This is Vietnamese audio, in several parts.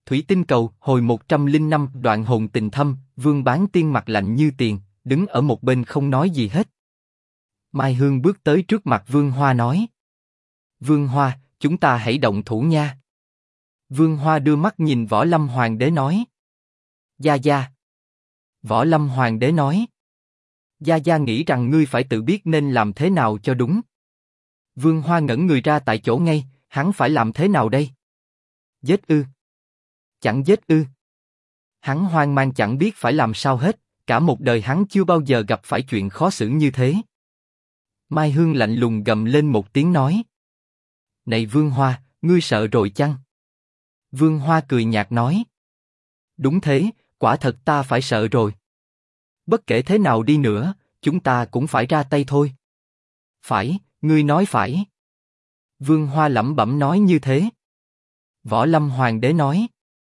Thủy tinh cầu, hồi 105, đoạn hồn tình thâm. Vương Bán Tiên mặt lạnh như tiền, đứng ở một bên không nói gì hết. Mai Hương bước tới trước mặt Vương Hoa nói. Vương Hoa, chúng ta hãy động thủ nha. Vương Hoa đưa mắt nhìn Võ Lâm Hoàng đế nói. Gia Gia. Võ Lâm Hoàng đế nói. Gia Gia nghĩ rằng ngươi phải tự biết nên làm thế nào cho đúng. Vương Hoa ngẩn người ra tại chỗ ngay, hắn phải làm thế nào đây? Giết ư? Chẳng giết ư? Hắn hoang mang chẳng biết phải làm sao hết, cả một đời hắn chưa bao giờ gặp phải chuyện khó xử như thế. Mai Hương lạnh lùng gầm lên một tiếng nói. Này Vương Hoa, ngươi sợ rồi chăng? Vương Hoa cười nhạt nói. Đúng thế, quả thật ta phải sợ rồi. Bất kể thế nào đi nữa, chúng ta cũng phải ra tay thôi. Phải, ngươi nói phải. Vương Hoa lẩm bẩm nói như thế. Võ Lâm Hoàng đế nói.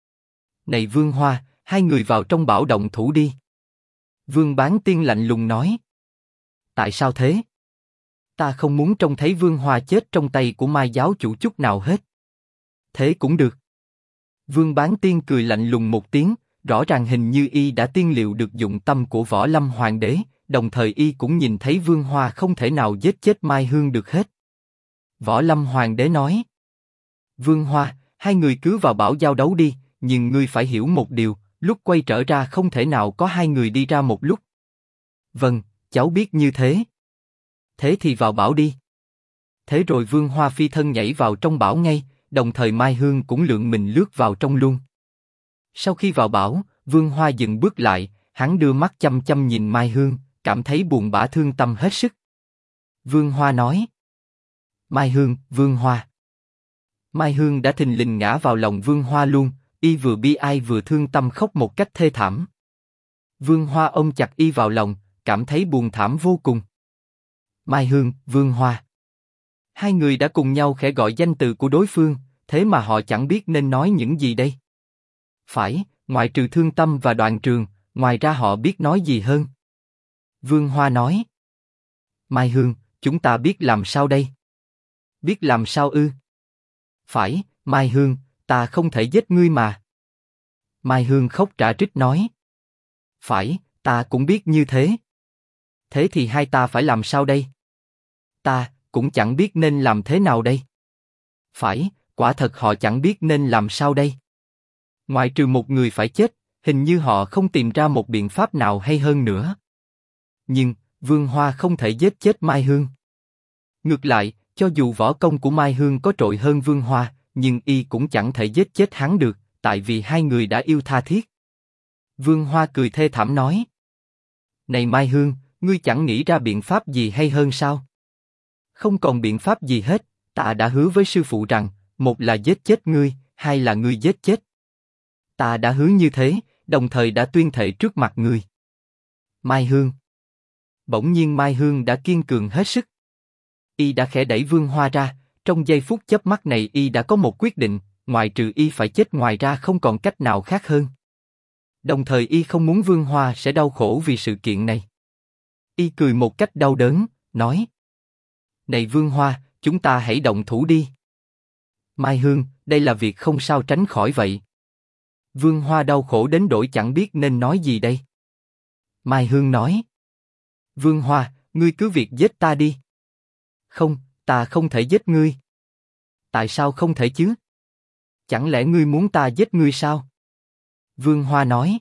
Này Vương Hoa, hai người vào trong bảo động thủ đi. Vương Bán Tiên lạnh lùng nói. Tại sao thế? Ta không muốn trông thấy Vương Hoa chết trong tay của Mai giáo chủ chút nào hết. Thế cũng được. Vương Bán Tiên cười lạnh lùng một tiếng, rõ ràng hình như y đã tiên liệu được dụng tâm của Võ Lâm Hoàng đế, đồng thời y cũng nhìn thấy Vương Hoa không thể nào giết chết Mai Hương được hết. Võ Lâm Hoàng đế nói. Vương Hoa, hai người cứ vào bảo giao đấu đi, nhưng ngươi phải hiểu một điều, lúc quay trở ra không thể nào có hai người đi ra một lúc. Vâng, cháu biết như thế. Thế thì vào bảo đi. Thế rồi Vương Hoa phi thân nhảy vào trong bảo ngay, đồng thời Mai Hương cũng lượn mình lướt vào trong luôn. Sau khi vào bảo, Vương Hoa dừng bước lại, hắn đưa mắt chăm chăm nhìn Mai Hương, cảm thấy buồn bã thương tâm hết sức. Vương Hoa nói. Mai Hương, Vương Hoa. Mai Hương đã thình lình ngã vào lòng Vương Hoa luôn, y vừa bi ai vừa thương tâm khóc một cách thê thảm. Vương Hoa ôm chặt y vào lòng, cảm thấy buồn thảm vô cùng. Mai Hương, Vương Hoa. Hai người đã cùng nhau khẽ gọi danh từ của đối phương, thế mà họ chẳng biết nên nói những gì đây. Phải, ngoại trừ thương tâm và Đoàn Trường, ngoài ra họ biết nói gì hơn. Vương Hoa nói. Mai Hương, chúng ta biết làm sao đây? Biết làm sao ư? Phải, Mai Hương, ta không thể giết ngươi mà. Mai Hương khóc rã rít nói. Phải, ta cũng biết như thế. Thế thì hai ta phải làm sao đây? Ta cũng chẳng biết nên làm thế nào đây. Phải, quả thật họ chẳng biết nên làm sao đây. Ngoại trừ một người phải chết, hình như họ không tìm ra một biện pháp nào hay hơn nữa. Nhưng, Vương Hoa không thể giết chết Mai Hương. Ngược lại, cho dù võ công của Mai Hương có trội hơn Vương Hoa, nhưng y cũng chẳng thể giết chết hắn được, tại vì hai người đã yêu tha thiết. Vương Hoa cười thê thảm nói. Này Mai Hương, ngươi chẳng nghĩ ra biện pháp gì hay hơn sao? Không còn biện pháp gì hết, ta đã hứa với sư phụ rằng, một là giết chết ngươi, hai là ngươi giết chết. Ta đã hứa như thế, đồng thời đã tuyên thệ trước mặt ngươi. Mai Hương. Bỗng nhiên Mai Hương đã kiên cường hết sức. Y đã khẽ đẩy Vương Hoa ra, trong giây phút chớp mắt này y đã có một quyết định, ngoài trừ y phải chết ngoài ra không còn cách nào khác hơn. Đồng thời y không muốn Vương Hoa sẽ đau khổ vì sự kiện này. Y cười một cách đau đớn, nói. Này Vương Hoa, chúng ta hãy động thủ đi. Mai Hương, đây là việc không sao tránh khỏi vậy. Vương Hoa đau khổ đến nỗi chẳng biết nên nói gì đây. Mai Hương nói. Vương Hoa, ngươi cứ việc giết ta đi. Không, ta không thể giết ngươi. Tại sao không thể chứ? Chẳng lẽ ngươi muốn ta giết ngươi sao? Vương Hoa nói.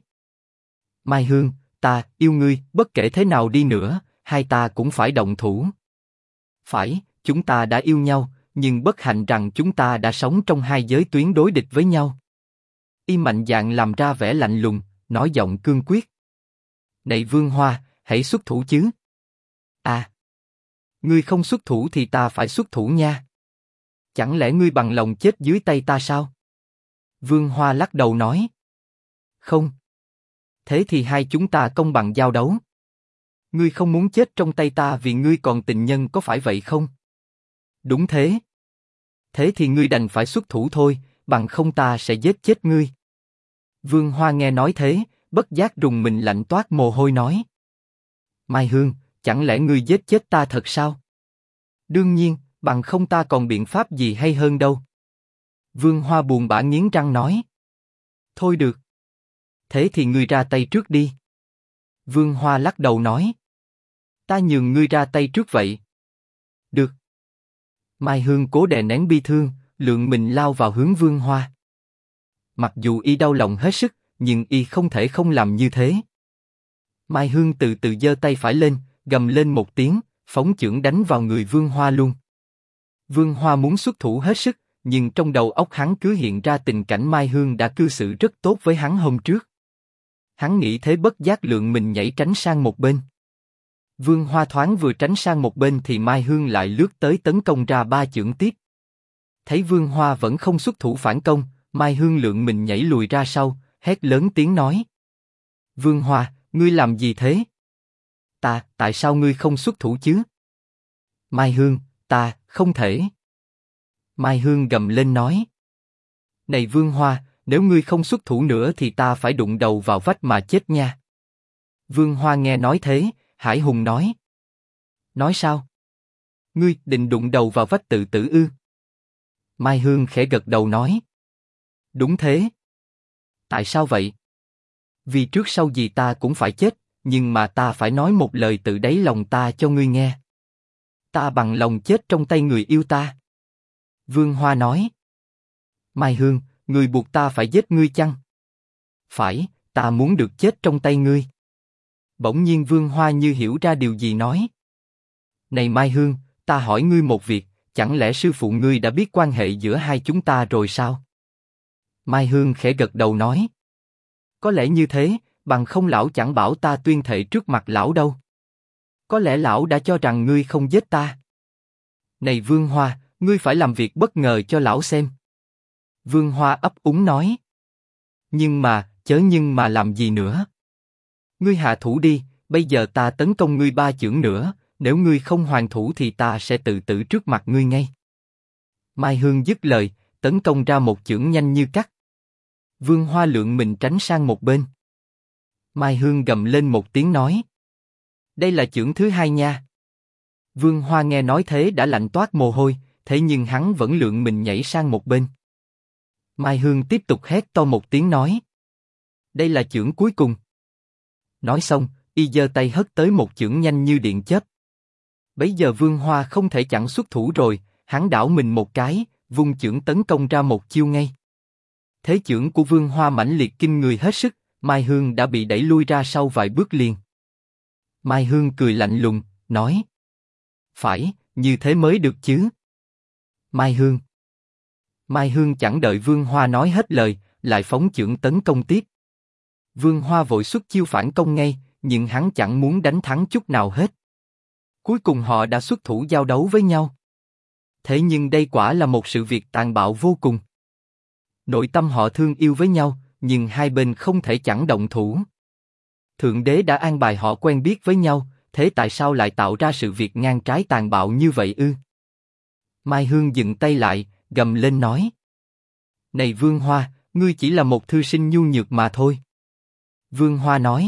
Mai Hương, ta yêu ngươi, bất kể thế nào đi nữa, hai ta cũng phải động thủ. Phải, chúng ta đã yêu nhau, nhưng bất hạnh rằng chúng ta đã sống trong hai giới tuyến đối địch với nhau. Y mạnh dạn làm ra vẻ lạnh lùng, nói giọng cương quyết. Này Vương Hoa, hãy xuất thủ chứ. À, ngươi không xuất thủ thì ta phải xuất thủ nha. Chẳng lẽ ngươi bằng lòng chết dưới tay ta sao? Vương Hoa lắc đầu nói. Không. Thế thì hai chúng ta công bằng giao đấu. Ngươi không muốn chết trong tay ta vì ngươi còn tình nhân có phải vậy không? Đúng thế. Thế thì ngươi đành phải xuất thủ thôi, bằng không ta sẽ giết chết ngươi. Vương Hoa nghe nói thế, bất giác rùng mình lạnh toát mồ hôi nói. Mai Hương, chẳng lẽ ngươi giết chết ta thật sao? Đương nhiên, bằng không ta còn biện pháp gì hay hơn đâu. Vương Hoa buồn bã nghiến răng nói. Thôi được. Thế thì ngươi ra tay trước đi. Vương Hoa lắc đầu nói. Ta nhường ngươi ra tay trước vậy. Được. Mai Hương cố đè nén bi thương, lượng mình lao vào hướng Vương Hoa. Mặc dù y đau lòng hết sức, nhưng y không thể không làm như thế. Mai Hương từ từ giơ tay phải lên, gầm lên một tiếng, phóng chưởng đánh vào người Vương Hoa luôn. Vương Hoa muốn xuất thủ hết sức, nhưng trong đầu óc hắn cứ hiện ra tình cảnh Mai Hương đã cư xử rất tốt với hắn hôm trước. Hắn nghĩ thế bất giác lượng mình nhảy tránh sang một bên. Vương Hoa thoáng vừa tránh sang một bên thì Mai Hương lại lướt tới tấn công ra 3 chưởng tiếp. Thấy Vương Hoa vẫn không xuất thủ phản công, Mai Hương lượng mình nhảy lùi ra sau, hét lớn tiếng nói. Vương Hoa, ngươi làm gì thế? Tại sao ngươi không xuất thủ chứ? Mai Hương, không thể. Mai Hương gầm lên nói. Này Vương Hoa, nếu ngươi không xuất thủ nữa thì ta phải đụng đầu vào vách mà chết nha. Vương Hoa nghe nói thế, Hải Hùng nói. Nói sao? Ngươi định đụng đầu vào vách tự tử ư? Mai Hương khẽ gật đầu nói. Đúng thế. Tại sao vậy? Vì trước sau gì ta cũng phải chết, nhưng mà ta phải nói một lời từ đáy lòng ta cho ngươi nghe. Ta bằng lòng chết trong tay người yêu ta. Vương Hoa nói. Mai Hương, ngươi buộc ta phải giết ngươi chăng? Phải, ta muốn được chết trong tay ngươi. Bỗng nhiên Vương Hoa như hiểu ra điều gì nói. Này Mai Hương, ta hỏi ngươi một việc, chẳng lẽ sư phụ ngươi đã biết quan hệ giữa hai chúng ta rồi sao? Mai Hương khẽ gật đầu nói. Có lẽ như thế, bằng không lão chẳng bảo ta tuyên thệ trước mặt lão đâu. Có lẽ lão đã cho rằng ngươi không giết ta. Này Vương Hoa, ngươi phải làm việc bất ngờ cho lão xem. Vương Hoa ấp úng nói. Nhưng mà làm gì nữa? Ngươi hạ thủ đi, bây giờ ta tấn công ngươi 3 chưởng nữa, nếu ngươi không hoàn thủ thì ta sẽ tự tử trước mặt ngươi ngay. Mai Hương dứt lời, tấn công ra một chưởng nhanh như cắt. Vương Hoa lượng mình tránh sang một bên. Mai Hương gầm lên một tiếng nói. Đây là chưởng thứ 2 nha. Vương Hoa nghe nói thế đã lạnh toát mồ hôi, thế nhưng hắn vẫn lượng mình nhảy sang một bên. Mai Hương tiếp tục hét to một tiếng nói. Đây là chưởng cuối cùng. Nói xong, y giơ tay hất tới một chưởng nhanh như điện chớp. Bấy giờ Vương Hoa không thể chẳng xuất thủ rồi, hắn đảo mình một cái, vung chưởng tấn công ra một chiêu ngay. Thế chưởng của Vương Hoa mãnh liệt kinh người hết sức, Mai Hương đã bị đẩy lui ra sau vài bước liền. Mai Hương cười lạnh lùng, nói. Phải, như thế mới được chứ. Mai Hương chẳng đợi Vương Hoa nói hết lời, lại phóng chưởng tấn công tiếp. Vương Hoa vội xuất chiêu phản công ngay, nhưng hắn chẳng muốn đánh thắng chút nào hết. Cuối cùng họ đã xuất thủ giao đấu với nhau. Thế nhưng đây quả là một sự việc tàn bạo vô cùng. Nội tâm họ thương yêu với nhau, nhưng hai bên không thể chẳng động thủ. Thượng đế đã an bài họ quen biết với nhau, thế tại sao lại tạo ra sự việc ngang trái tàn bạo như vậy ư? Mai Hương dừng tay lại, gầm lên nói. Này Vương Hoa, ngươi chỉ là một thư sinh nhu nhược mà thôi. Vương Hoa nói.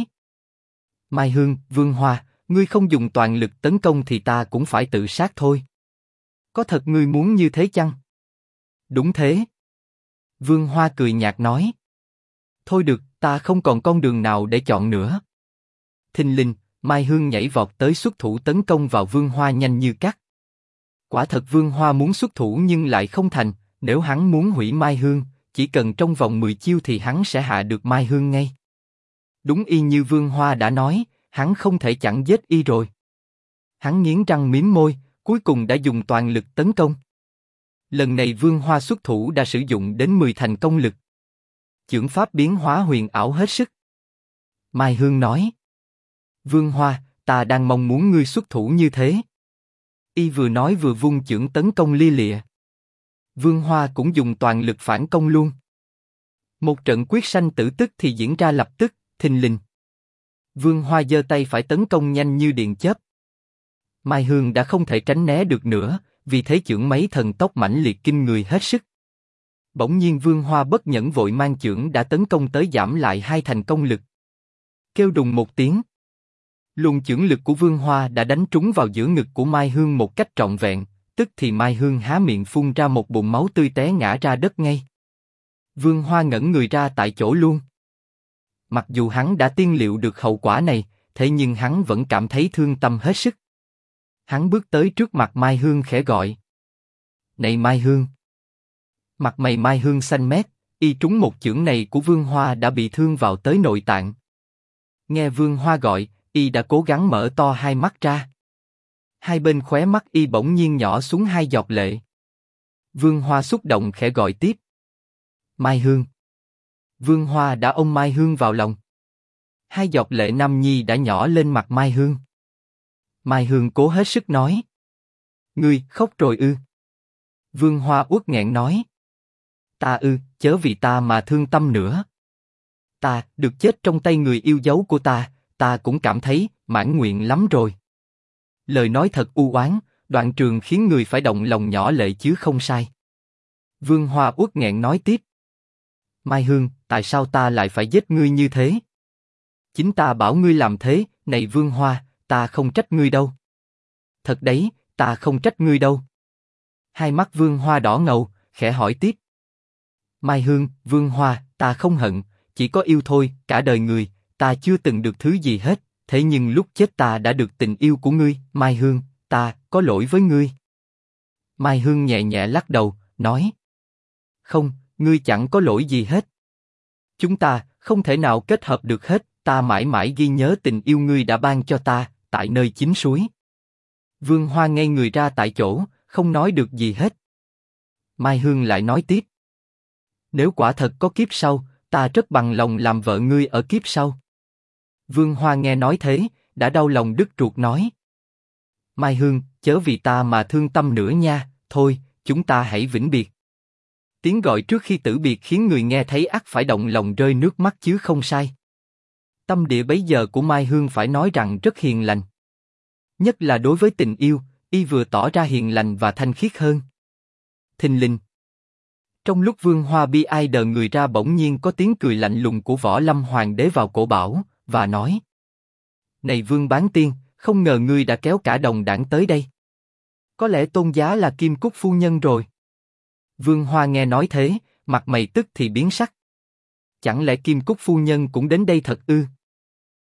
Mai Hương, Vương Hoa, ngươi không dùng toàn lực tấn công thì ta cũng phải tự sát thôi. Có thật ngươi muốn như thế chăng? Đúng thế. Vương Hoa cười nhạt nói. Thôi được, ta không còn con đường nào để chọn nữa. Thình lình, Mai Hương nhảy vọt tới xuất thủ tấn công vào Vương Hoa nhanh như cắt. Quả thật Vương Hoa muốn xuất thủ nhưng lại không thành, nếu hắn muốn hủy Mai Hương, chỉ cần trong vòng 10 chiêu thì hắn sẽ hạ được Mai Hương ngay. Đúng y như Vương Hoa đã nói, hắn không thể chẳng giết y rồi. Hắn nghiến răng mím môi, cuối cùng đã dùng toàn lực tấn công. Lần này Vương Hoa xuất thủ đã sử dụng đến 10 thành công lực. Chưởng pháp biến hóa huyền ảo hết sức. Mai Hương nói. Vương Hoa, ta đang mong muốn ngươi xuất thủ như thế. Y vừa nói vừa vung chưởng tấn công lia lịa. Vương Hoa cũng dùng toàn lực phản công luôn. Một trận quyết sanh tử tức thì diễn ra lập tức, thình lình. Vương Hoa giơ tay phải tấn công nhanh như điện chớp. Mai Hương đã không thể tránh né được nữa, vì thế chưởng mấy thần tốc mãnh liệt kinh người hết sức. Bỗng nhiên Vương Hoa bất nhẫn vội mang chưởng đã tấn công tới giảm lại 2 thành công lực. Kêu đùng một tiếng. Luồng chưởng lực của Vương Hoa đã đánh trúng vào giữa ngực của Mai Hương một cách trọn vẹn, tức thì Mai Hương há miệng phun ra một bụng máu tươi té ngã ra đất ngay. Vương Hoa ngẩn người ra tại chỗ luôn. Mặc dù hắn đã tiên liệu được hậu quả này, thế nhưng hắn vẫn cảm thấy thương tâm hết sức. Hắn bước tới trước mặt Mai Hương khẽ gọi. Này Mai Hương! Mặt mày Mai Hương xanh mét, y trúng một chưởng này của Vương Hoa đã bị thương vào tới nội tạng. Nghe Vương Hoa gọi, y đã cố gắng mở to hai mắt ra. Hai bên khóe mắt y bỗng nhiên nhỏ xuống hai giọt lệ. Vương Hoa xúc động khẽ gọi tiếp. Mai Hương! Vương Hoa đã ôm Mai Hương vào lòng. Hai giọt lệ nam nhi đã nhỏ lên mặt Mai Hương. Mai Hương cố hết sức nói. Ngươi khóc rồi ư? Vương Hoa uất nghẹn nói. Ta ư, chớ vì ta mà thương tâm nữa. Ta được chết trong tay người yêu dấu của ta cũng cảm thấy mãn nguyện lắm rồi. Lời nói thật u oán, đoạn trường khiến người phải động lòng nhỏ lệ chứ không sai. Vương Hoa uất nghẹn nói tiếp. Mai Hương, tại sao ta lại phải giết ngươi như thế? Chính ta bảo ngươi làm thế, này Vương Hoa, ta không trách ngươi đâu. Thật đấy, ta không trách ngươi đâu. Hai mắt Vương Hoa đỏ ngầu, khẽ hỏi tiếp. Mai Hương, Vương Hoa, ta không hận, chỉ có yêu thôi, cả đời người, ta chưa từng được thứ gì hết, thế nhưng lúc chết ta đã được tình yêu của ngươi, Mai Hương, ta có lỗi với ngươi. Mai Hương nhẹ nhẹ lắc đầu, nói. Không, ngươi chẳng có lỗi gì hết. Chúng ta không thể nào kết hợp được hết, ta mãi mãi ghi nhớ tình yêu ngươi đã ban cho ta, tại nơi chính suối. Vương Hoa ngây người ra tại chỗ, không nói được gì hết. Mai Hương lại nói tiếp. Nếu quả thật có kiếp sau, ta rất bằng lòng làm vợ ngươi ở kiếp sau. Vương Hoa nghe nói thế, đã đau lòng đứt ruột nói. Mai Hương, chớ vì ta mà thương tâm nữa nha, thôi, chúng ta hãy vĩnh biệt. Tiếng gọi trước khi tử biệt khiến người nghe thấy ắt phải động lòng rơi nước mắt chứ không sai. Tâm địa bấy giờ của Mai Hương phải nói rằng rất hiền lành. Nhất là đối với tình yêu, y vừa tỏ ra hiền lành và thanh khiết hơn. Thình lình. Trong lúc Vương Hoa bi ai đờ người ra bỗng nhiên có tiếng cười lạnh lùng của Võ Lâm Hoàng đế vào cổ bảo, và nói. Này Vương Bán Tiên, không ngờ ngươi đã kéo cả đồng đảng tới đây. Có lẽ tôn giá là Kim Cúc phu nhân rồi. Vương Hoa nghe nói thế, mặt mày tức thì biến sắc. Chẳng lẽ Kim Cúc phu nhân cũng đến đây thật ư?